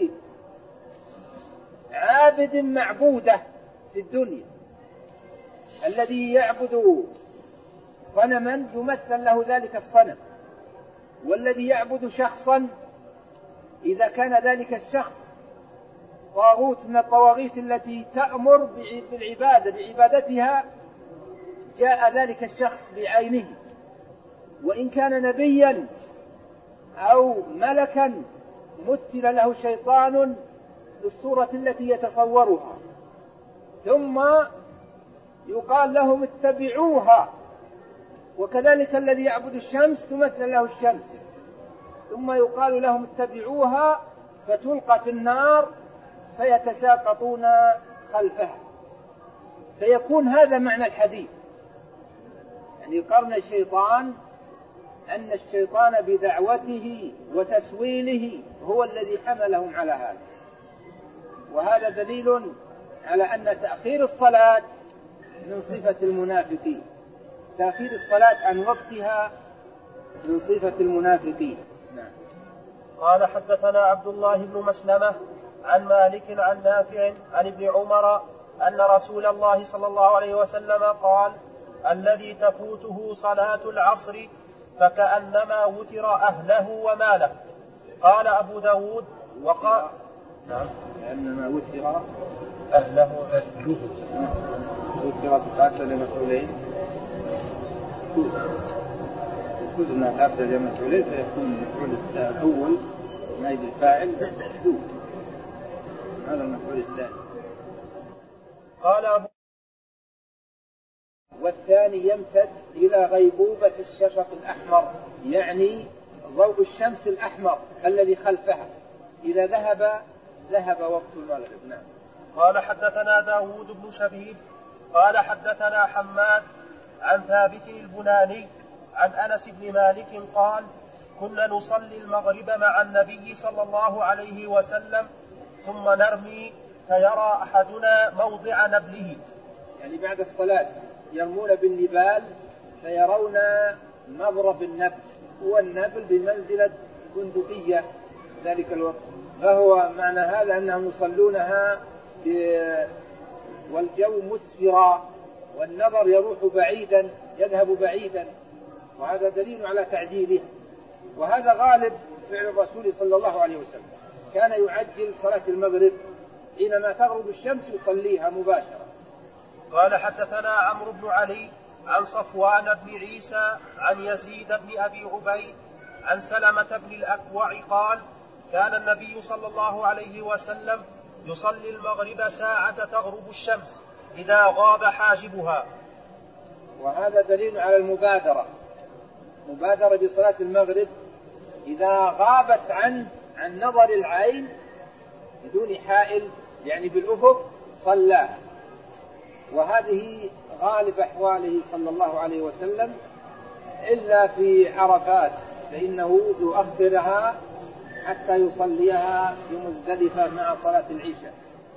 عابد معبودة في الدنيا، الذي يعبد صنما يمثل له ذلك الصنم، والذي يعبد شخصا إذا كان ذلك الشخص طاغوت من الطواغيت التي تأمر بالعبادة بعبادتها جاء ذلك الشخص بعينه، وإن كان نبيا أو ملكا مثل له شيطان بالصورة التي يتصورها، ثم يقال لهم اتبعوها. وكذلك الذي يعبد الشمس تمثل له الشمس، ثم يقال لهم اتبعوها فتلقى في النار فيتساقطون خلفها. فيكون هذا معنى الحديث، يعني قرن الشيطان، أن الشيطان بدعوته وتسويله هو الذي حملهم على هذا. وهذا دليل على أن تأخير الصلاة من صفة المنافقين، تأخير الصلاة عن وقتها من صفة المنافقين. نعم. قال: حدثنا عبد الله بن مسلمة عن مالك عن نافع عن ابن عمر أن رسول الله صلى الله عليه وسلم قال: الذي تفوته صلاة العصر فكأنما وتر أهله وماله. قال أبو داود: وقال نعم كأنما وتر أهله وتر تقاتل لمفعولين، كل ما تعبد لمفعولين فيكون المفعول الأول نائب الفاعل محذوف، هذا المفعول الثاني. قال أبو والثاني يمتد إلى غيبوبة الشفق الأحمر، يعني ضوء الشمس الأحمر الذي خلفها، إذا ذهب وقت المغرب. نعم. قال: حدثنا داود بن شبيب قال: حدثنا حماد عن ثابت البناني عن أنس بن مالك قال: كنا نصلي المغرب مع النبي صلى الله عليه وسلم ثم نرمي فيرى أحدنا موضع نبله. يعني بعد الصلاة يرمون بالنبال فيرون مضرب النبل، والنبل بمنزلة بندقية ذلك الوقت، فهو معنى هذا أنهم يصلونها والجو مسفرا والنظر يروح بعيدا يذهب بعيدا، وهذا دليل على تعجيله. وهذا غالب فعل الرسول صلى الله عليه وسلم، كان يعجل صلاة المغرب حينما تغرب الشمس يصليها مباشرة. قال حدثنا عمرو بن علي عن صفوان بن عيسى عن يزيد بن أبي عبيد عن سلمة بن الأكوع قال كان النبي صلى الله عليه وسلم يصلي المغرب ساعة تغرب الشمس إذا غاب حاجبها. وهذا دليل على مبادرة بصلاة المغرب إذا غابت عن نظر العين بدون حائل، يعني بالأفق صلاها. وهذه غالب أحواله صلى الله عليه وسلم، إلا في عرفات فإنه يؤخرها حتى يصليها بمزدلفة مع صلاة العشاء.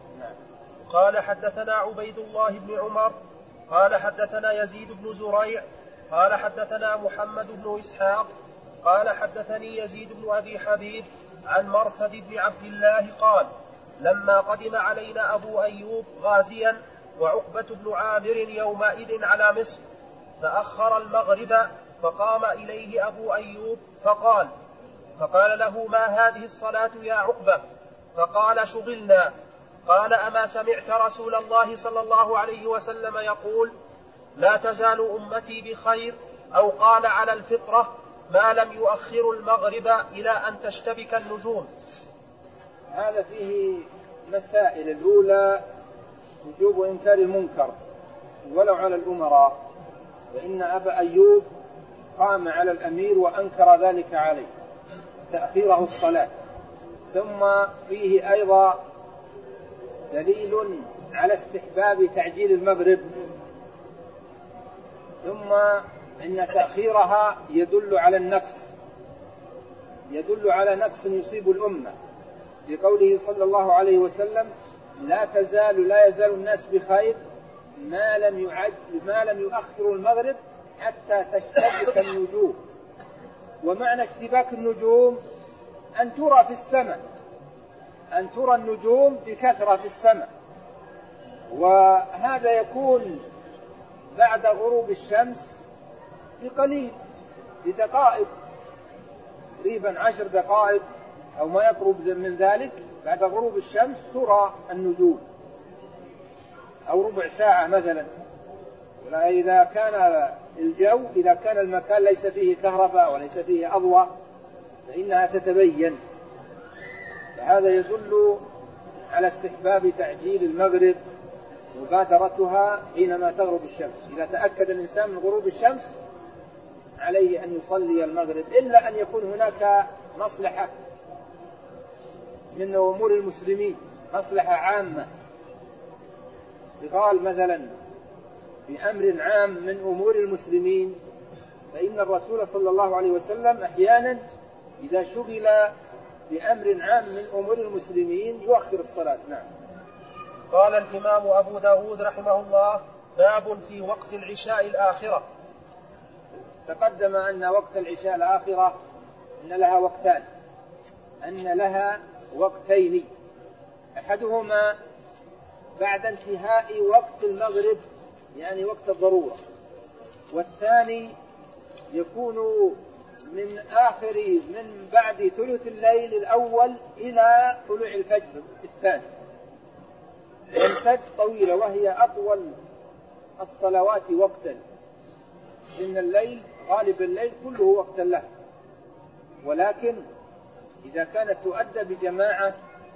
قال حدثنا عبيد الله بن عمر قال حدثنا يزيد بن زريع قال حدثنا محمد بن إسحاق قال حدثني يزيد بن أبي حبيب عن مرثد بن عبد الله قال لما قدم علينا أبو أيوب غازيا وعقبة بن عامر يومئذ على مصر فأخر المغرب فقام إليه أبو أيوب فقال له ما هذه الصلاة يا عقبة؟ فقال شغلنا. قال أما سمعت رسول الله صلى الله عليه وسلم يقول لا تزال أمتي بخير أو قال على الفطرة ما لم يؤخر المغرب إلى أن تشتبك النجوم. هذا فيه مسائل. الأولى وجوب إنكار المنكر ولو على الأمراء، فإن أبا أيوب قام على الأمير وأنكر ذلك عليه تأخيره الصلاة. ثم فيه أيضا دليل على استحباب تعجيل المغرب، ثم إن تأخيرها يدل على نقص يصيب الأمة، لقوله صلى الله عليه وسلم لا يزال الناس بخير ما لم يؤخروا المغرب حتى تشتبك النجوم. ومعنى اشتباك النجوم أن ترى النجوم بكثرة في السماء، وهذا يكون بعد غروب الشمس بقليل، بدقائق، تقريبا 10 دقائق أو ما يقرب من ذلك. بعد غروب الشمس ترى النجوم، أو ربع ساعة مثلا. إذا كان المكان ليس فيه كهرباء وليس فيه أضواء فإنها تتبين. فهذا يدل على استحباب تعجيل المغرب مبادرتها حينما تغرب الشمس. إذا تأكد الإنسان من غروب الشمس عليه أن يصلي المغرب، إلا أن يكون هناك مصلحة من أمور المسلمين، مصلحة عامة، يقال مثلا بأمر عام من أمور المسلمين، فإن الرسول صلى الله عليه وسلم أحيانا إذا شغل بأمر عام من أمور المسلمين يؤخر الصلاة. نعم. قال الإمام أبو داود رحمه الله باب في وقت العشاء الآخرة. تقدم أن وقت العشاء الآخرة أن لها وقتين، أحدهما بعد انتهاء وقت المغرب يعني وقت الضرورة، والثاني يكون من بعد ثلث الليل الأول إلى طلوع الفجر الثاني. والفجر طويلة وهي أطول الصلوات وقتا، إن الليل غالب الليل كله وقتا له، ولكن إذا كانت تؤدى بجماعة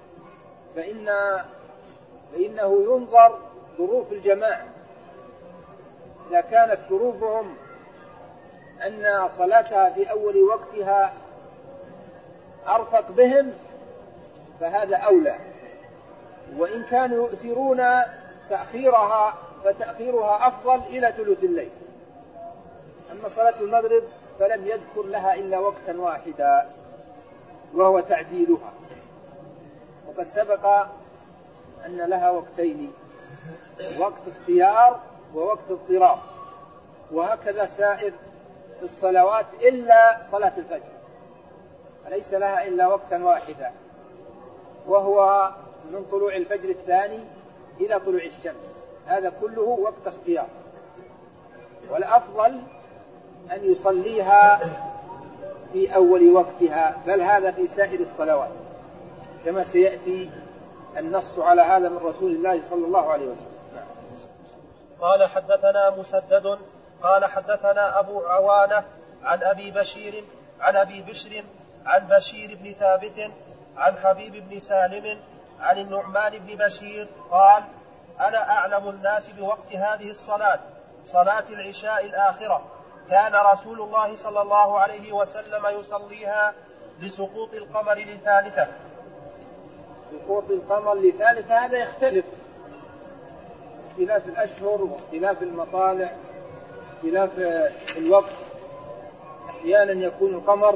فإنه ينظر ظروف الجماعة. إذا كانت ظروفهم أن صلاتها في أول وقتها أرفق بهم فهذا أولى، وإن كانوا يؤثرون تأخيرها فتأخيرها أفضل إلى ثلث الليل. أما صلاة المغرب فلم يذكر لها إلا وقتا واحدا وهو تعجيلها. وقد سبق أن لها وقتين، وقت اختيار ووقت اضطرار، وهكذا سائر الصلوات إلا صلاة الفجر، ليس لها إلا وقتا واحدا، وهو من طلوع الفجر الثاني إلى طلوع الشمس، هذا كله وقت اختيار. والأفضل أن يصليها في أول وقتها، بل هذا في سائر الصلوات كما سيأتي النص على هذا من رسول الله صلى الله عليه وسلم. قال حدثنا مسدد قال حدثنا أبو عوانة عن أبي بشر عن بشير بن ثابت عن حبيب بن سالم عن النعمان بن بشير قال: أنا أعلم الناس بوقت هذه الصلاة، صلاة العشاء الآخرة، كان رسول الله صلى الله عليه وسلم يصليها لسقوط القمر للثالثة. سقوط القمر للثالثة هذا يختلف، اختلاف الأشهر واختلاف المطالع، اختلاف الوقت. أحيانا يكون القمر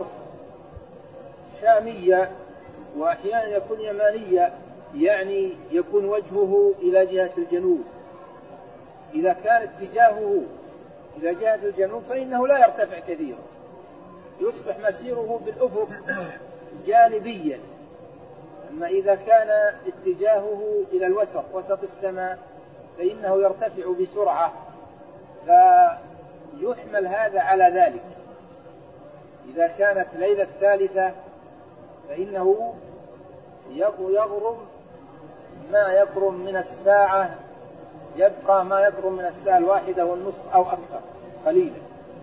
شامية وأحيانا يكون يمانية، يعني يكون وجهه إلى جهة الجنوب. إذا كان اتجاهه إلى جهة الجنوب فإنه لا يرتفع كثيرا، يصبح مسيره بالأفق جانبيا. أما إذا كان اتجاهه إلى الوسط، وسط السماء، فإنه يرتفع بسرعة، فيحمل هذا على ذلك. إذا كانت ليلة الثالثة فإنه يغرم ما يقرب من الساعة، يبقى ما يقرب من الساعة 1:30 أو أكثر قليلا،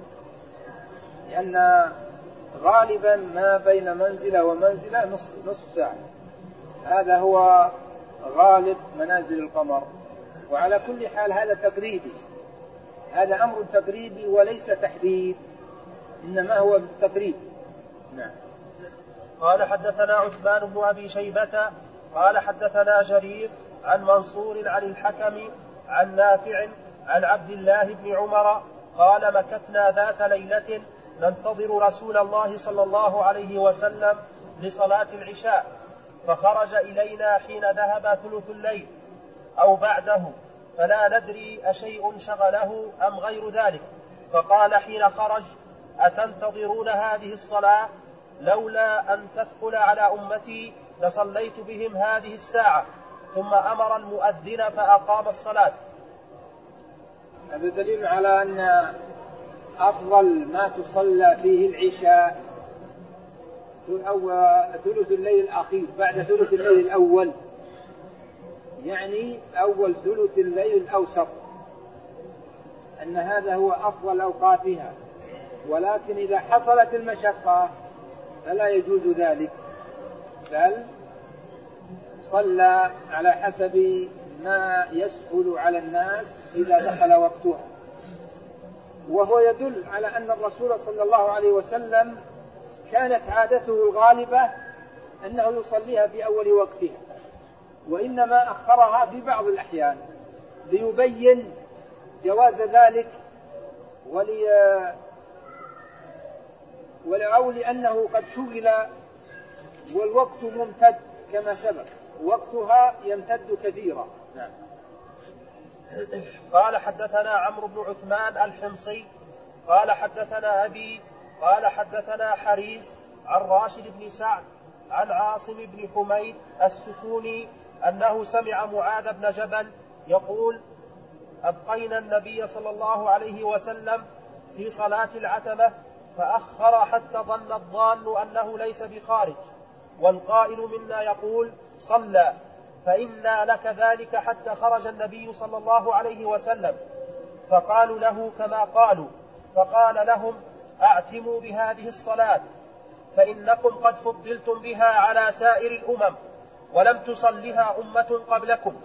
لأن غالبا ما بين منزلة ومنزلة نصف ساعة، هذا هو غالب منازل القمر. وعلى كل حال هذا تقريبي، هذا أمر تقريبي وليس تحديد، إنما هو تقريب. نعم. قال حدثنا عثمان بن أبي شيبة قال حدثنا جرير عن منصور عن الحكم عن نافع عن عبد الله بن عمر قال: مكثنا ذات ليلة ننتظر رسول الله صلى الله عليه وسلم لصلاة العشاء، فخرج إلينا حين ذهب ثلث الليل أو بعده، فلا ندري أشيء شغله أم غير ذلك، فقال حين خرج: أتنتظرون هذه الصلاة؟ لولا أن تثقل على أمتي لصليت بهم هذه الساعة. ثم أمر المؤذن فأقام الصلاة. هذا دليل على أن أفضل ما تصلى فيه العشاء أو ثلث الليل الأخير بعد ثلث الليل الأول، يعني أول ثلث الليل الأوسط، أن هذا هو أفضل أوقاتها. ولكن إذا حصلت المشقة فلا يجوز ذلك، بل صلى على حسب ما يسهل على الناس إذا دخل وقتها. وهو يدل على أن الرسول صلى الله عليه وسلم كانت عادته الغالبة أنه يصليها في أول وقتها، وإنما أخرها في بعض الأحيان ليبين جواز ذلك، أو لأنه قد شغل والوقت ممتد كما سبق، وقتها يمتد كثيرا. نعم. قال حدثنا عمرو بن عثمان الحمصي قال حدثنا أبي قال حدثنا حريز عن راشد بن سعد عن عاصم بن حميد السكوني أنه سمع معاذ بن جبل يقول: أبقينا النبي صلى الله عليه وسلم في صلاة العتمة فأخر حتى ظن الضال أنه ليس بخارج، والقائل منا يقول: صلى، فإنا لك ذلك حتى خرج النبي صلى الله عليه وسلم، فقالوا له كما قالوا، فقال لهم: أعتموا بهذه الصلاة، فإنكم قد فضلتم بها على سائر الأمم، ولم تصلها أمة قبلكم.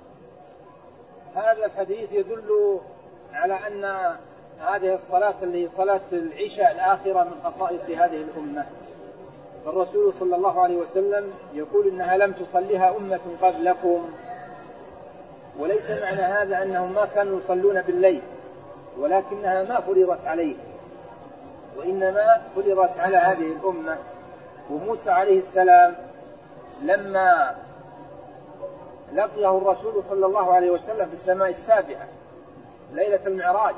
هذا الحديث يدل على أن هذه الصلاة اللي هي صلاة العشاء الآخرة من خصائص هذه الأمة. فالرسول صلى الله عليه وسلم يقول إنها لم تصلها أمة قبلكم، وليس معنى هذا أنهم ما كانوا يصلون بالليل، ولكنها ما فرضت عليه، وإنما فرضت على هذه الأمة. وموسى عليه السلام لما لقيه الرسول صلى الله عليه وسلم في السماء السابعة ليلة المعراج،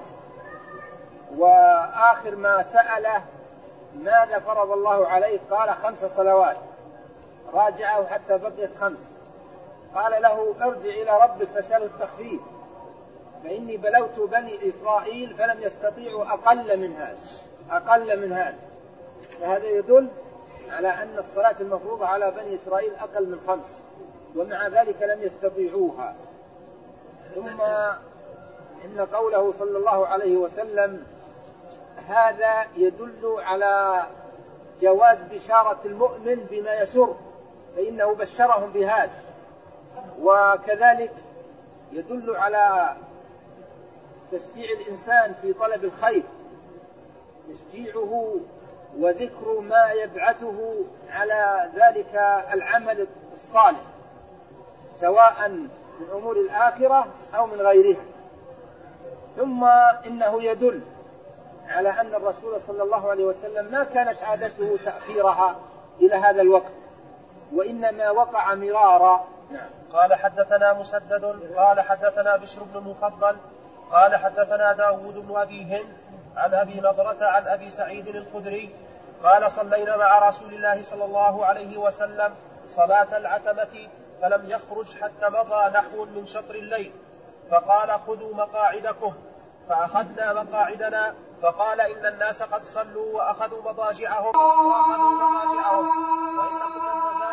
وآخر ما سأله ماذا فرض الله عليه؟ قال 5 صلوات. راجعه حتى بقيت 5، قال له ارجع إلى ربك فاسأله التخفيف، فإني بلوت بني إسرائيل فلم يستطيعوا أقل من هذا. فهذا يدل على أن الصلاة المفروضة على بني إسرائيل أقل من 5، ومع ذلك لم يستطيعوها. ثم إن قوله صلى الله عليه وسلم هذا يدل على جواز بشارة المؤمن بما يسر، فإنه بشرهم بهذا. وكذلك يدل على تشجيع الإنسان في طلب الخير، تشجيعه وذكر ما يبعثه على ذلك العمل الصالح، سواء من أمور الآخرة أو من غيرها. ثم إنه يدل على أن الرسول صلى الله عليه وسلم ما كانت عادته تأخيرها إلى هذا الوقت، وإنما وقع مرارا. قال حدثنا مسدد قال حدثنا بشر بن المفضل قال حدثنا داود بن أبي هند عن أبي نضرة عن أبي سعيد الخدري قال صلينا مع رسول الله صلى الله عليه وسلم صلاة العتمة فلم يخرج حتى مضى نحو من شطر الليل، فقال خذوا مقاعدكم، فأخذنا مقاعدنا، فقال إن الناس قد صلوا وأخذوا مضاجعهم وإنكم لن